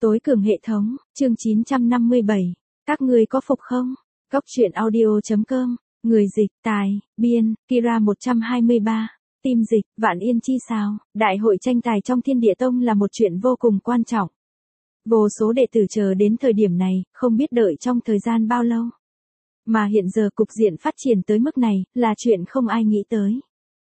Tối cường hệ thống, chương 957. Các ngươi có phục không? Góc truyện audio.com. Người dịch, tài, biên, Kira 123. Tim dịch, Vạn Yên chi sao? Đại hội tranh tài trong Thiên Địa Tông là một chuyện vô cùng quan trọng. Vô số đệ tử chờ đến thời điểm này, không biết đợi trong thời gian bao lâu. Mà hiện giờ cục diện phát triển tới mức này, là chuyện không ai nghĩ tới.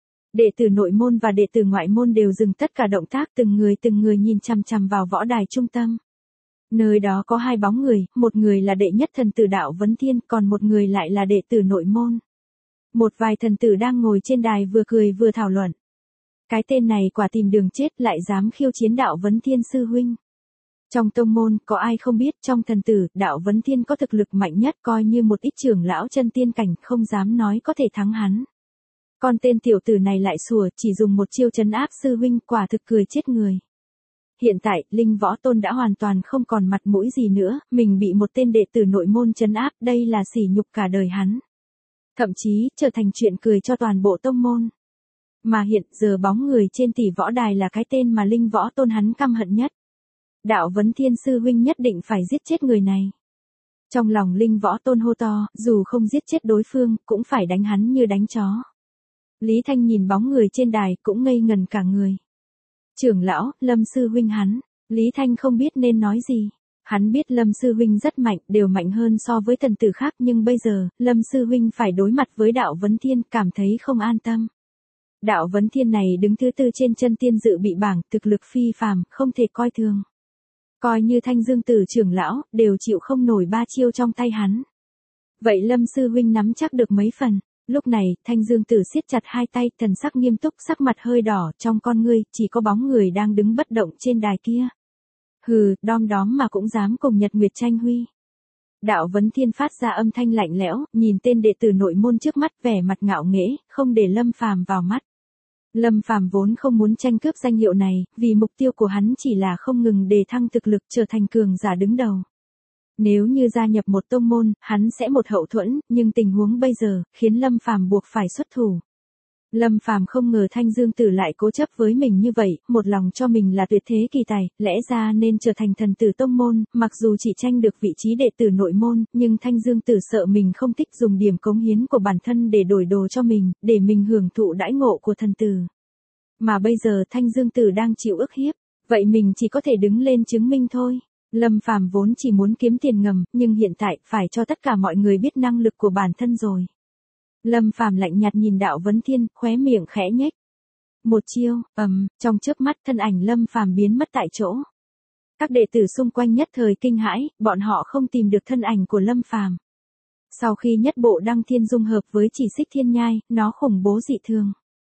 Đệ tử nội môn và đệ tử ngoại môn đều dừng tất cả động tác, từng người nhìn chằm chằm vào võ đài trung tâm. Nơi đó có hai bóng người, một người là đệ nhất thần tử Đạo Vấn Thiên, còn một người lại là đệ tử nội môn. Một vài thần tử đang ngồi trên đài vừa cười vừa thảo luận. Cái tên này quả tìm đường chết, lại dám khiêu chiến Đạo Vấn Thiên sư huynh. Trong tông môn, có ai không biết trong thần tử, Đạo Vấn Thiên có thực lực mạnh nhất, coi như một ít trưởng lão chân tiên cảnh, không dám nói có thể thắng hắn. Còn tên tiểu tử này lại sủa, chỉ dùng một chiêu trấn áp sư huynh, quả thực cười chết người. Hiện tại, Linh Võ Tôn đã hoàn toàn không còn mặt mũi gì nữa, mình bị một tên đệ tử nội môn trấn áp, đây là sỉ nhục cả đời hắn. Thậm chí, trở thành chuyện cười cho toàn bộ tông môn. Mà hiện giờ bóng người trên tỷ võ đài là cái tên mà Linh Võ Tôn hắn căm hận nhất. Đạo Vấn Thiên sư huynh nhất định phải giết chết người này. Trong lòng Linh Võ Tôn hô to, dù không giết chết đối phương, cũng phải đánh hắn như đánh chó. Lý Thanh nhìn bóng người trên đài, cũng ngây ngần cả người. Trưởng lão, Lâm sư huynh hắn. Lý Thanh không biết nên nói gì. Hắn biết Lâm sư huynh rất mạnh, đều mạnh hơn so với thần tử khác, nhưng bây giờ, Lâm sư huynh phải đối mặt với Đạo Vấn Thiên, cảm thấy không an tâm. Đạo Vấn Thiên này đứng thứ tư trên chân tiên dự bị bảng, thực lực phi phàm, không thể coi thường. Coi như Thanh Dương Tử trưởng lão, đều chịu không nổi ba chiêu trong tay hắn. Vậy Lâm sư huynh nắm chắc được mấy phần? Lúc này, Thanh Dương Tử siết chặt hai tay, thần sắc nghiêm túc, sắc mặt hơi đỏ, trong con ngươi, chỉ có bóng người đang đứng bất động trên đài kia. Hừ, đom đóm mà cũng dám cùng Nhật Nguyệt tranh huy. Đạo Vấn Thiên phát ra âm thanh lạnh lẽo, nhìn tên đệ tử nội môn trước mắt, vẻ mặt ngạo nghễ, không để Lâm Phàm vào mắt. Lâm Phàm vốn không muốn tranh cướp danh hiệu này, vì mục tiêu của hắn chỉ là không ngừng đề thăng thực lực, trở thành cường giả đứng đầu. Nếu như gia nhập một tông môn, hắn sẽ một hậu thuẫn, nhưng tình huống bây giờ, khiến Lâm Phàm buộc phải xuất thủ. Lâm Phàm không ngờ Thanh Dương Tử lại cố chấp với mình như vậy, một lòng cho mình là tuyệt thế kỳ tài, lẽ ra nên trở thành thần tử tông môn, mặc dù chỉ tranh được vị trí đệ tử nội môn, nhưng Thanh Dương Tử sợ mình không thích dùng điểm cống hiến của bản thân để đổi đồ cho mình, để mình hưởng thụ đãi ngộ của thần tử. Mà bây giờ Thanh Dương Tử đang chịu ức hiếp, vậy mình chỉ có thể đứng lên chứng minh thôi. Lâm Phàm vốn chỉ muốn kiếm tiền ngầm, nhưng hiện tại phải cho tất cả mọi người biết năng lực của bản thân rồi. Lâm Phàm lạnh nhạt nhìn Đạo Vấn Thiên, khóe miệng khẽ nhếch. Một chiêu, trong chớp mắt thân ảnh Lâm Phàm biến mất tại chỗ. Các đệ tử xung quanh nhất thời kinh hãi, bọn họ không tìm được thân ảnh của Lâm Phàm. Sau khi nhất bộ Đăng Thiên dung hợp với Chỉ Xích Thiên Nhai, nó khủng bố dị thường.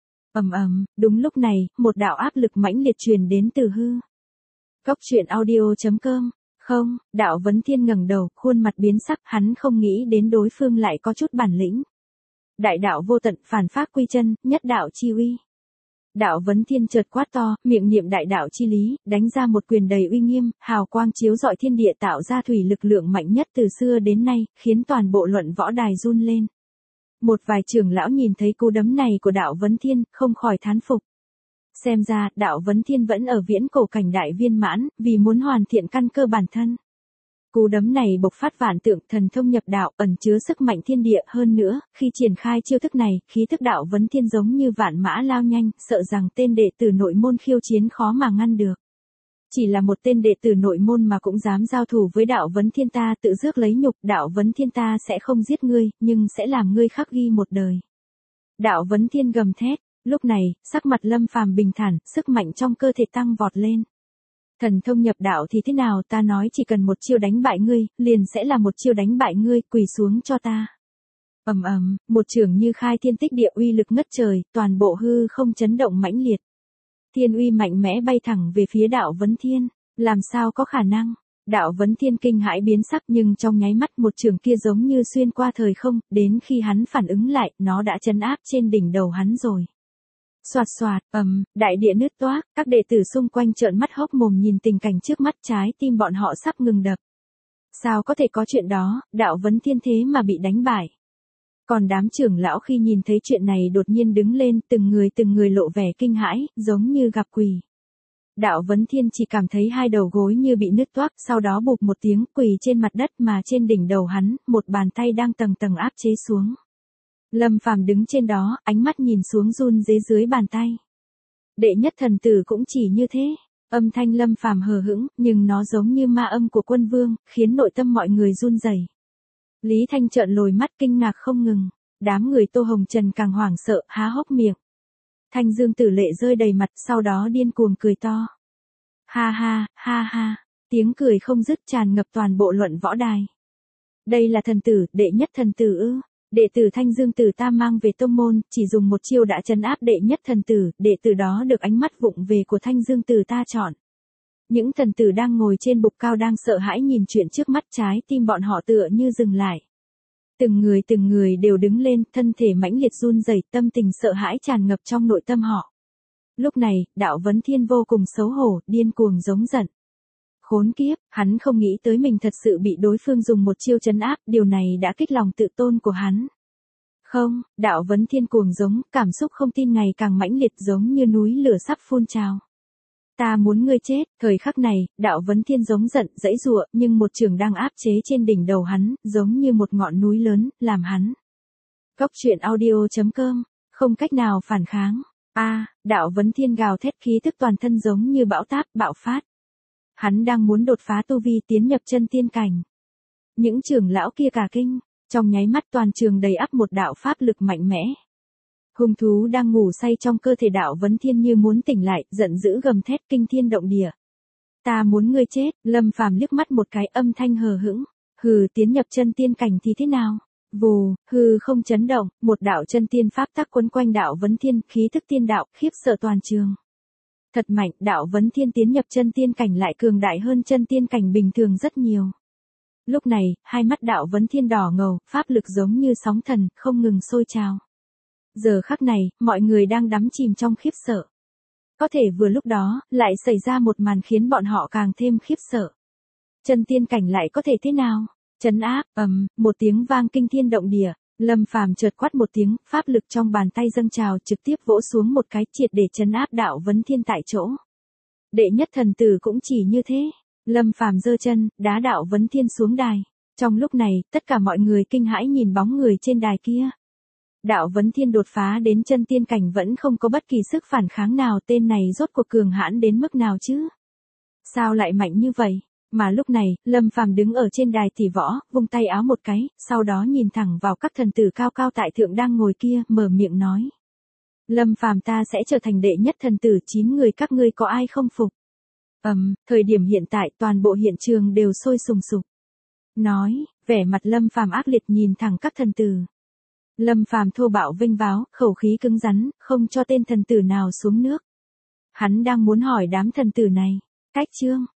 Đúng lúc này, một đạo áp lực mãnh liệt truyền đến từ hư. Góc truyện audio.com. Không, Đạo Vấn Thiên ngẩng đầu, khuôn mặt biến sắc, hắn không nghĩ đến đối phương lại có chút bản lĩnh. Đại đạo vô tận, phản phác quy chân, nhất đạo chi uy. Đạo Vấn Thiên chợt quát to, miệng niệm đại đạo chi lý, đánh ra một quyền đầy uy nghiêm, hào quang chiếu rọi thiên địa, tạo ra thủy lực lượng mạnh nhất từ xưa đến nay, khiến toàn bộ luận võ đài run lên. Một vài trưởng lão nhìn thấy cú đấm này của Đạo Vấn Thiên, không khỏi thán phục. Xem ra, Đạo Vấn Thiên vẫn ở viễn cổ cảnh đại viên mãn, vì muốn hoàn thiện căn cơ bản thân. Cú đấm này bộc phát vạn tượng, thần thông nhập đạo, ẩn chứa sức mạnh thiên địa, hơn nữa, khi triển khai chiêu thức này, khí thức Đạo Vấn Thiên giống như vạn mã lao nhanh, sợ rằng tên đệ tử nội môn khiêu chiến khó mà ngăn được. Chỉ là một tên đệ tử nội môn mà cũng dám giao thủ với Đạo Vấn Thiên, ta tự rước lấy nhục, Đạo Vấn Thiên ta sẽ không giết ngươi, nhưng sẽ làm ngươi khắc ghi một đời. Đạo Vấn Thiên gầm thét. Lúc này, sắc mặt Lâm Phàm bình thản, sức mạnh trong cơ thể tăng vọt lên. Thần thông nhập đạo thì thế nào, ta nói chỉ cần một chiêu đánh bại ngươi, liền sẽ là một chiêu đánh bại ngươi, quỳ xuống cho ta. Một chưởng như khai thiên tích địa, uy lực ngất trời, toàn bộ hư không chấn động mãnh liệt. Thiên uy mạnh mẽ bay thẳng về phía Đạo Vấn Thiên, làm sao có khả năng? Đạo Vấn Thiên kinh hãi biến sắc, nhưng trong nháy mắt một chưởng kia giống như xuyên qua thời không, đến khi hắn phản ứng lại, nó đã trấn áp trên đỉnh đầu hắn rồi. Xoạt xoạt, đại địa nứt toác, các đệ tử xung quanh trợn mắt hốc mồm nhìn tình cảnh trước mắt, trái tim bọn họ sắp ngừng đập. Sao có thể có chuyện đó, Đạo Vấn Thiên thế mà bị đánh bại. Còn đám trưởng lão khi nhìn thấy chuyện này đột nhiên đứng lên, từng người lộ vẻ kinh hãi, giống như gặp quỷ. Đạo Vấn Thiên chỉ cảm thấy hai đầu gối như bị nứt toác, sau đó bụp một tiếng quỳ trên mặt đất mà trên đỉnh đầu hắn, một bàn tay đang tầng tầng áp chế xuống. Lâm Phàm đứng trên đó, ánh mắt nhìn xuống run rế dưới bàn tay. Đệ nhất thần tử cũng chỉ như thế. Âm thanh Lâm Phàm hờ hững, nhưng nó giống như ma âm của quân vương, khiến nội tâm mọi người run rẩy. Lý Thanh trợn lồi mắt kinh ngạc không ngừng. Đám người Tô Hồng Trần càng hoảng sợ, há hốc miệng. Thanh Dương Tử lệ rơi đầy mặt, sau đó điên cuồng cười to. Ha ha, ha ha, tiếng cười không dứt tràn ngập toàn bộ luận võ đài. Đây là thần tử, đệ nhất thần tử ư? Đệ tử Thanh Dương Tử ta mang về tông môn, chỉ dùng một chiêu đã trấn áp đệ nhất thần tử, đệ tử đó được ánh mắt vụng về của Thanh Dương Tử ta chọn. Những thần tử đang ngồi trên bục cao đang sợ hãi nhìn chuyện trước mắt, trái tim bọn họ tựa như dừng lại. Từng người đều đứng lên, thân thể mãnh liệt run rẩy, tâm tình sợ hãi tràn ngập trong nội tâm họ. Lúc này, Đạo Vấn Thiên vô cùng xấu hổ, điên cuồng giống giận. Khốn kiếp, hắn không nghĩ tới mình thật sự bị đối phương dùng một chiêu trấn áp, điều này đã kích lòng tự tôn của hắn. Không, Đạo Vấn Thiên cuồng giống, cảm xúc không tin ngày càng mãnh liệt giống như núi lửa sắp phun trào. Ta muốn ngươi chết, thời khắc này, Đạo Vấn Thiên giống giận, giãy giụa, nhưng một chưởng đang áp chế trên đỉnh đầu hắn, giống như một ngọn núi lớn, làm hắn. Cốc truyện audio.com, không cách nào phản kháng. Đạo Vấn Thiên gào thét, khí tức toàn thân giống như bão táp, bạo phát. Hắn đang muốn đột phá tu vi tiến nhập chân tiên cảnh. Những trưởng lão kia cả kinh, trong nháy mắt toàn trường đầy ắp một đạo pháp lực mạnh mẽ. Hung thú đang ngủ say trong cơ thể Đạo Vấn Thiên như muốn tỉnh lại, giận dữ gầm thét kinh thiên động địa. Ta muốn ngươi chết, Lâm Phàm liếc mắt một cái, âm thanh hờ hững. Hừ, tiến nhập chân tiên cảnh thì thế nào? Vù, hư không chấn động, một đạo chân tiên pháp tắc quấn quanh Đạo Vấn Thiên, khí tức tiên đạo, khiếp sợ toàn trường. Thật mạnh, Đạo Vấn Thiên tiến nhập chân tiên cảnh lại cường đại hơn chân tiên cảnh bình thường rất nhiều. Lúc này, hai mắt Đạo Vấn Thiên đỏ ngầu, pháp lực giống như sóng thần, không ngừng sôi trào. Giờ khắc này, mọi người đang đắm chìm trong khiếp sợ. Có thể vừa lúc đó, lại xảy ra một màn khiến bọn họ càng thêm khiếp sợ. Chân tiên cảnh lại có thể thế nào? Trấn áp, một tiếng vang kinh thiên động địa. Lâm Phàm chợt quát một tiếng, pháp lực trong bàn tay dâng trào trực tiếp vỗ xuống một cái, triệt để trấn áp Đạo Vấn Thiên tại chỗ. Đệ nhất thần tử cũng chỉ như thế. Lâm Phàm giơ chân, đá Đạo Vấn Thiên xuống đài. Trong lúc này, tất cả mọi người kinh hãi nhìn bóng người trên đài kia. Đạo Vấn Thiên đột phá đến chân tiên cảnh vẫn không có bất kỳ sức phản kháng nào, tên này rốt cuộc cường hãn đến mức nào chứ? Sao lại mạnh như vậy? Mà lúc này, Lâm Phàm đứng ở trên đài tỷ võ, vung tay áo một cái, sau đó nhìn thẳng vào các thần tử cao cao tại thượng đang ngồi kia, mở miệng nói. Lâm Phàm ta sẽ trở thành đệ nhất thần tử, 9 người các ngươi có ai không phục? Thời điểm hiện tại toàn bộ hiện trường đều sôi sùng sục. Nói, vẻ mặt Lâm Phàm ác liệt nhìn thẳng các thần tử. Lâm Phàm thô bạo vênh váo, khẩu khí cứng rắn, không cho tên thần tử nào xuống nước. Hắn đang muốn hỏi đám thần tử này, cách chương,